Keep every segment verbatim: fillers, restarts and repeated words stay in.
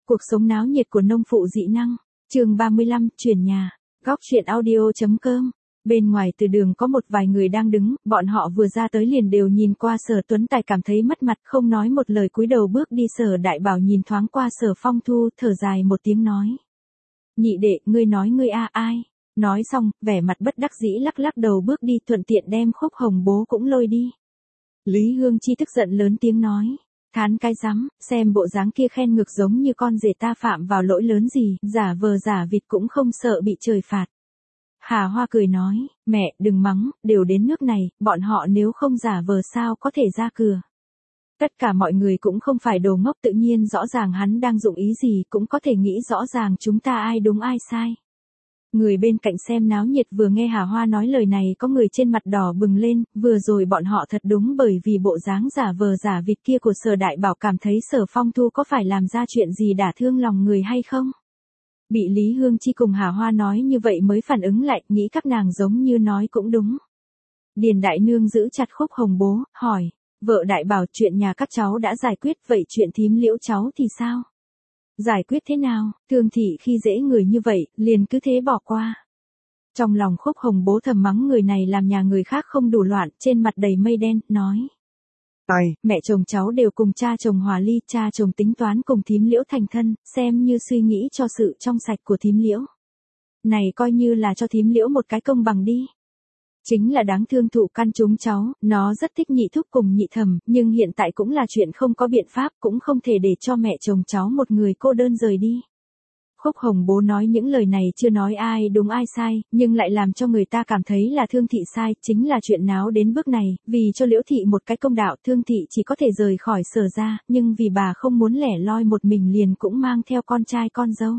Cuộc sống náo nhiệt của nông phụ dị năng. Chương ba mươi lăm, chuyển nhà. Góc truyện audio.com. Bên ngoài từ đường có một vài người đang đứng, bọn họ vừa ra tới liền đều nhìn qua Sở Tuấn Tài cảm thấy mất mặt, không nói một lời cúi đầu bước đi. Sở Đại Bảo nhìn thoáng qua Sở Phong Thu, thở dài một tiếng nói: "Nhị đệ, ngươi nói ngươi a ai?" Nói xong, vẻ mặt bất đắc dĩ lắc lắc đầu bước đi, thuận tiện đem Khúc Hồng Bố cũng lôi đi. Lý Hương Chi tức giận lớn tiếng nói: "Thán cái rắm, xem bộ dáng kia khen ngược giống như con rể ta phạm vào lỗi lớn gì, giả vờ giả vịt cũng không sợ bị trời phạt." Hà Hoa cười nói: "Mẹ, đừng mắng, đều đến nước này, bọn họ nếu không giả vờ sao có thể ra cửa." Tất cả mọi người cũng không phải đồ ngốc, tự nhiên rõ ràng hắn đang dụng ý gì, cũng có thể nghĩ rõ ràng chúng ta ai đúng ai sai. Người bên cạnh xem náo nhiệt vừa nghe Hà Hoa nói lời này có người trên mặt đỏ bừng lên, vừa rồi bọn họ thật đúng bởi vì bộ dáng giả vờ giả vịt kia của Sở Đại Bảo cảm thấy Sở Phong Thu có phải làm ra chuyện gì đả thương lòng người hay không. Bị Lý Hương Chi cùng Hà Hoa nói như vậy mới phản ứng lại, nghĩ các nàng giống như nói cũng đúng. Điền Đại Nương giữ chặt Khúc Hồng Bố, hỏi: "Vợ Đại Bảo, chuyện nhà các cháu đã giải quyết, vậy chuyện thím Liễu cháu thì sao? Giải quyết thế nào? Thương thị khi dễ người như vậy, liền cứ thế bỏ qua." Trong lòng Khúc Hồng Bố thầm mắng người này làm nhà người khác không đủ loạn, trên mặt đầy mây đen, nói: "Ai, mẹ chồng cháu đều cùng cha chồng hòa ly, cha chồng tính toán cùng thím Liễu thành thân, xem như suy nghĩ cho sự trong sạch của thím Liễu. Này coi như là cho thím Liễu một cái công bằng đi. Chính là đáng thương thụ căn chúng cháu, nó rất thích nhị thúc cùng nhị thẩm, nhưng hiện tại cũng là chuyện không có biện pháp, cũng không thể để cho mẹ chồng cháu một người cô đơn rời đi." Khúc Hồng Bố nói những lời này chưa nói ai đúng ai sai, nhưng lại làm cho người ta cảm thấy là Thương thị sai, chính là chuyện náo đến bước này, vì cho Liễu thị một cái công đạo, Thương thị chỉ có thể rời khỏi Sở ra, nhưng vì bà không muốn lẻ loi một mình liền cũng mang theo con trai con dâu.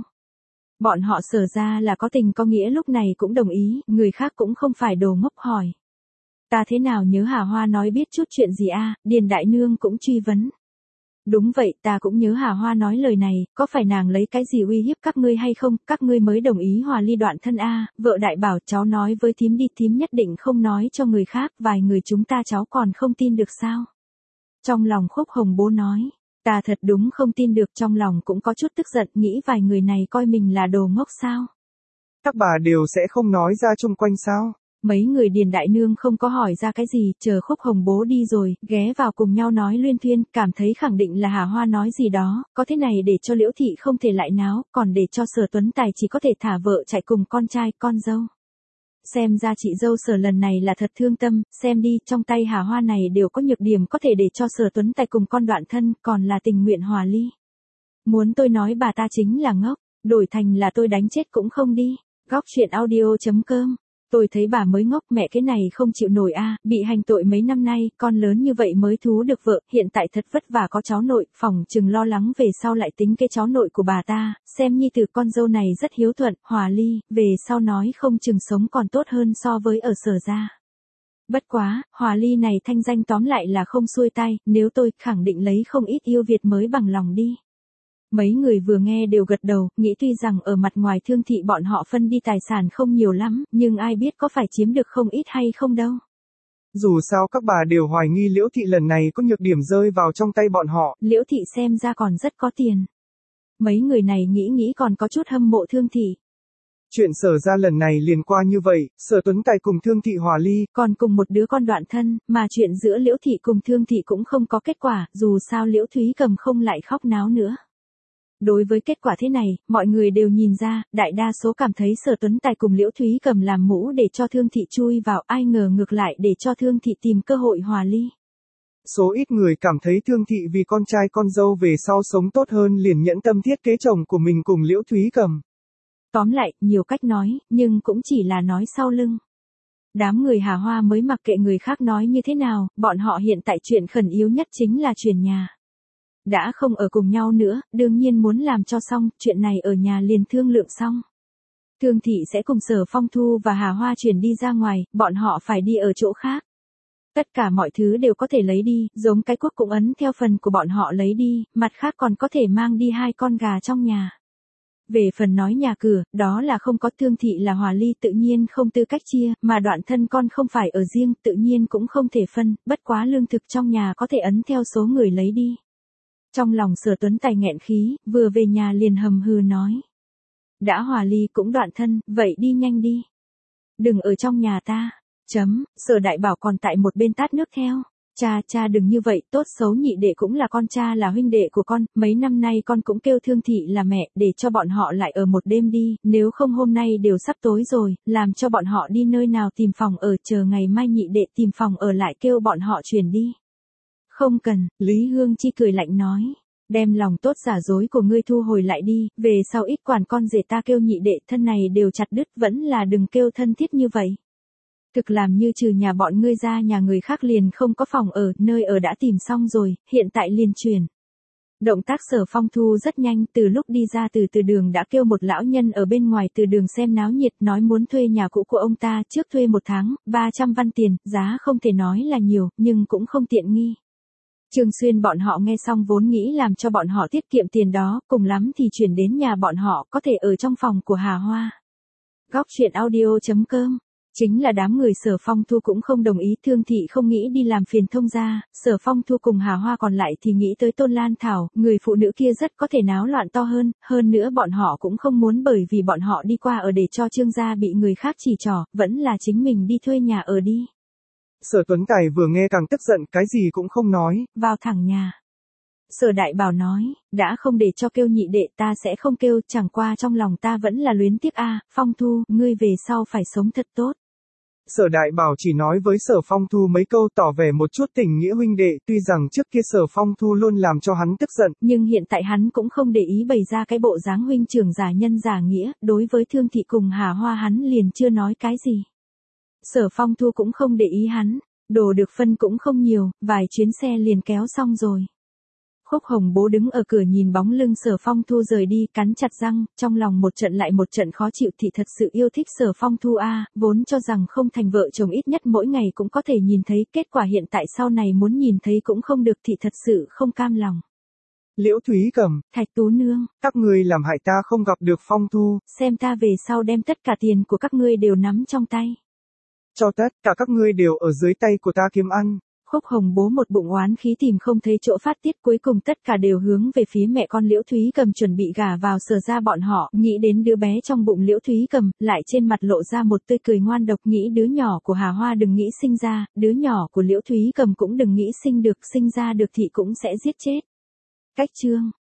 Bọn họ Sở ra là có tình có nghĩa, lúc này cũng đồng ý, người khác cũng không phải đồ ngốc, hỏi: "Ta thế nào nhớ Hà Hoa nói biết chút chuyện gì a?" Điền Đại Nương cũng truy vấn: "Đúng vậy, ta cũng nhớ Hà Hoa nói lời này, có phải nàng lấy cái gì uy hiếp các ngươi hay không, các ngươi mới đồng ý hòa ly đoạn thân a?" Vợ Đại Bảo: "Cháu nói với thím đi, thím nhất định không nói cho người khác, vài người chúng ta cháu còn không tin được sao?" Trong lòng Khúc Hồng Bố nói: "Ta thật đúng không tin được." Trong lòng cũng có chút tức giận, nghĩ vài người này coi mình là đồ ngốc sao? Các bà đều sẽ không nói ra chung quanh sao? Mấy người Điền Đại Nương không có hỏi ra cái gì, chờ Khúc Hồng Bố đi rồi, ghé vào cùng nhau nói luyên thuyên, cảm thấy khẳng định là Hà Hoa nói gì đó, có thế này để cho Liễu thị không thể lại náo, còn để cho Sở Tuấn Tài chỉ có thể thả vợ chạy cùng con trai, con dâu. Xem ra chị dâu Sở lần này là thật thương tâm, xem đi, trong tay Hà Hoa này đều có nhược điểm có thể để cho Sở Tuấn Tài cùng con đoạn thân, còn là tình nguyện hòa ly. Muốn tôi nói bà ta chính là ngốc, đổi thành là tôi đánh chết cũng không đi. Góc truyện audio.com. Tôi thấy bà mới ngốc, mẹ cái này không chịu nổi a, bị hành tội mấy năm nay, con lớn như vậy mới thú được vợ, hiện tại thật vất vả có cháu nội, phỏng chừng lo lắng về sau lại tính cái cháu nội của bà ta, xem nhi tử con dâu này rất hiếu thuận, hòa ly, về sau nói không chừng sống còn tốt hơn so với ở Sở ra. Bất quá, hòa ly này thanh danh tóm lại là không xuôi tay, nếu tôi khẳng định lấy không ít yêu Việt mới bằng lòng đi. Mấy người vừa nghe đều gật đầu, nghĩ tuy rằng ở mặt ngoài Thương thị bọn họ phân đi tài sản không nhiều lắm, nhưng ai biết có phải chiếm được không ít hay không đâu. Dù sao các bà đều hoài nghi Liễu thị lần này có nhược điểm rơi vào trong tay bọn họ. Liễu thị xem ra còn rất có tiền. Mấy người này nghĩ nghĩ còn có chút hâm mộ Thương thị. Chuyện Sở ra lần này liền qua như vậy, Sở Tuấn Tài cùng Thương thị hòa ly, còn cùng một đứa con đoạn thân, mà chuyện giữa Liễu thị cùng Thương thị cũng không có kết quả, dù sao Liễu Thúy Cầm không lại khóc náo nữa. Đối với kết quả thế này, mọi người đều nhìn ra, đại đa số cảm thấy Sở Tuấn Tài cùng Liễu Thúy Cầm làm mũ để cho Thương thị chui vào, ai ngờ ngược lại để cho Thương thị tìm cơ hội hòa ly. Số ít người cảm thấy Thương thị vì con trai con dâu về sau sống tốt hơn liền nhẫn tâm thiết kế chồng của mình cùng Liễu Thúy Cầm. Tóm lại, nhiều cách nói, nhưng cũng chỉ là nói sau lưng. Đám người Hà Hoa mới mặc kệ người khác nói như thế nào, bọn họ hiện tại chuyện khẩn yếu nhất chính là chuyển nhà. Đã không ở cùng nhau nữa, đương nhiên muốn làm cho xong, chuyện này ở nhà liền thương lượng xong. Thương thị sẽ cùng Sở Phong Thu và Hà Hoa chuyển đi ra ngoài, bọn họ phải đi ở chỗ khác. Tất cả mọi thứ đều có thể lấy đi, giống cái cuốc cũng ấn theo phần của bọn họ lấy đi, mặt khác còn có thể mang đi hai con gà trong nhà. Về phần nói nhà cửa, đó là không có. Thương thị là hòa ly tự nhiên không tư cách chia, mà đoạn thân con không phải ở riêng tự nhiên cũng không thể phân, bất quá lương thực trong nhà có thể ấn theo số người lấy đi. Trong lòng Sở Tuấn Tài nghẹn khí, vừa về nhà liền hầm hừ nói. Đã hòa ly cũng đoạn thân, vậy đi nhanh đi. Đừng ở trong nhà ta. Chấm, Sở Đại Bảo còn tại một bên tát nước theo. Cha, cha đừng như vậy, tốt xấu nhị đệ cũng là con, cha là huynh đệ của con, mấy năm nay con cũng kêu Thương Thị là mẹ, để cho bọn họ lại ở một đêm đi, nếu không hôm nay đều sắp tối rồi, làm cho bọn họ đi nơi nào tìm phòng ở, chờ ngày mai nhị đệ tìm phòng ở lại kêu bọn họ chuyển đi. Không cần, Lý Hương Chi cười lạnh nói, đem lòng tốt giả dối của ngươi thu hồi lại đi, về sau ít quản con rể ta kêu nhị đệ thân này đều chặt đứt, vẫn là đừng kêu thân thiết như vậy. Thực làm như trừ nhà bọn ngươi ra nhà người khác liền không có phòng ở, nơi ở đã tìm xong rồi, hiện tại liền chuyển. Động tác Sở Phong Thu rất nhanh, từ lúc đi ra từ từ đường đã kêu một lão nhân ở bên ngoài từ đường xem náo nhiệt, nói muốn thuê nhà cũ của ông ta, trước thuê một tháng, ba trăm văn tiền, giá không thể nói là nhiều, nhưng cũng không tiện nghi. Trương Xuyên bọn họ nghe xong vốn nghĩ làm cho bọn họ tiết kiệm tiền đó, cùng lắm thì chuyển đến nhà bọn họ, có thể ở trong phòng của Hà Hoa. Góc truyện audio chấm com. Chính là đám người Sở Phong Thu cũng không đồng ý, Thương Thị không nghĩ đi làm phiền thông gia, Sở Phong Thu cùng Hà Hoa còn lại thì nghĩ tới Tôn Lan Thảo, người phụ nữ kia rất có thể náo loạn to hơn, hơn nữa bọn họ cũng không muốn bởi vì bọn họ đi qua ở để cho Trương gia bị người khác chỉ trỏ, vẫn là chính mình đi thuê nhà ở đi. Sở Tuấn Tài vừa nghe càng tức giận, cái gì cũng không nói. Vào thẳng nhà. Sở Đại Bảo nói, đã không để cho kêu nhị đệ ta sẽ không kêu, chẳng qua trong lòng ta vẫn là luyến tiếc a, Phong Thu, ngươi về sau phải sống thật tốt. Sở Đại Bảo chỉ nói với Sở Phong Thu mấy câu tỏ vẻ một chút tình nghĩa huynh đệ, tuy rằng trước kia Sở Phong Thu luôn làm cho hắn tức giận. Nhưng hiện tại hắn cũng không để ý bày ra cái bộ dáng huynh trưởng giả nhân giả nghĩa, đối với Thương Thị cùng Hà Hoa hắn liền chưa nói cái gì. Sở Phong Thu cũng không để ý hắn, đồ được phân cũng không nhiều, vài chuyến xe liền kéo xong rồi. Khúc Hồng Bố đứng ở cửa nhìn bóng lưng Sở Phong Thu rời đi, cắn chặt răng, trong lòng một trận lại một trận khó chịu, thì thật sự yêu thích Sở Phong Thu a, vốn cho rằng không thành vợ chồng ít nhất mỗi ngày cũng có thể nhìn thấy, kết quả hiện tại sau này muốn nhìn thấy cũng không được, thì thật sự không cam lòng. Liễu Thúy Cầm, Thạch Tú Nương, các ngươi làm hại ta không gặp được Phong Thu, xem ta về sau đem tất cả tiền của các ngươi đều nắm trong tay. Cho tất cả các ngươi đều ở dưới tay của ta kiếm ăn. Khúc Hồng Bố một bụng oán khí tìm không thấy chỗ phát tiết, cuối cùng tất cả đều hướng về phía mẹ con Liễu Thúy Cầm chuẩn bị gả vào Sở gia bọn họ, nghĩ đến đứa bé trong bụng Liễu Thúy Cầm, lại trên mặt lộ ra một tươi cười ngoan độc, nghĩ đứa nhỏ của Hà Hoa đừng nghĩ sinh ra, đứa nhỏ của Liễu Thúy Cầm cũng đừng nghĩ sinh được, sinh ra được thì cũng sẽ giết chết. Cách chương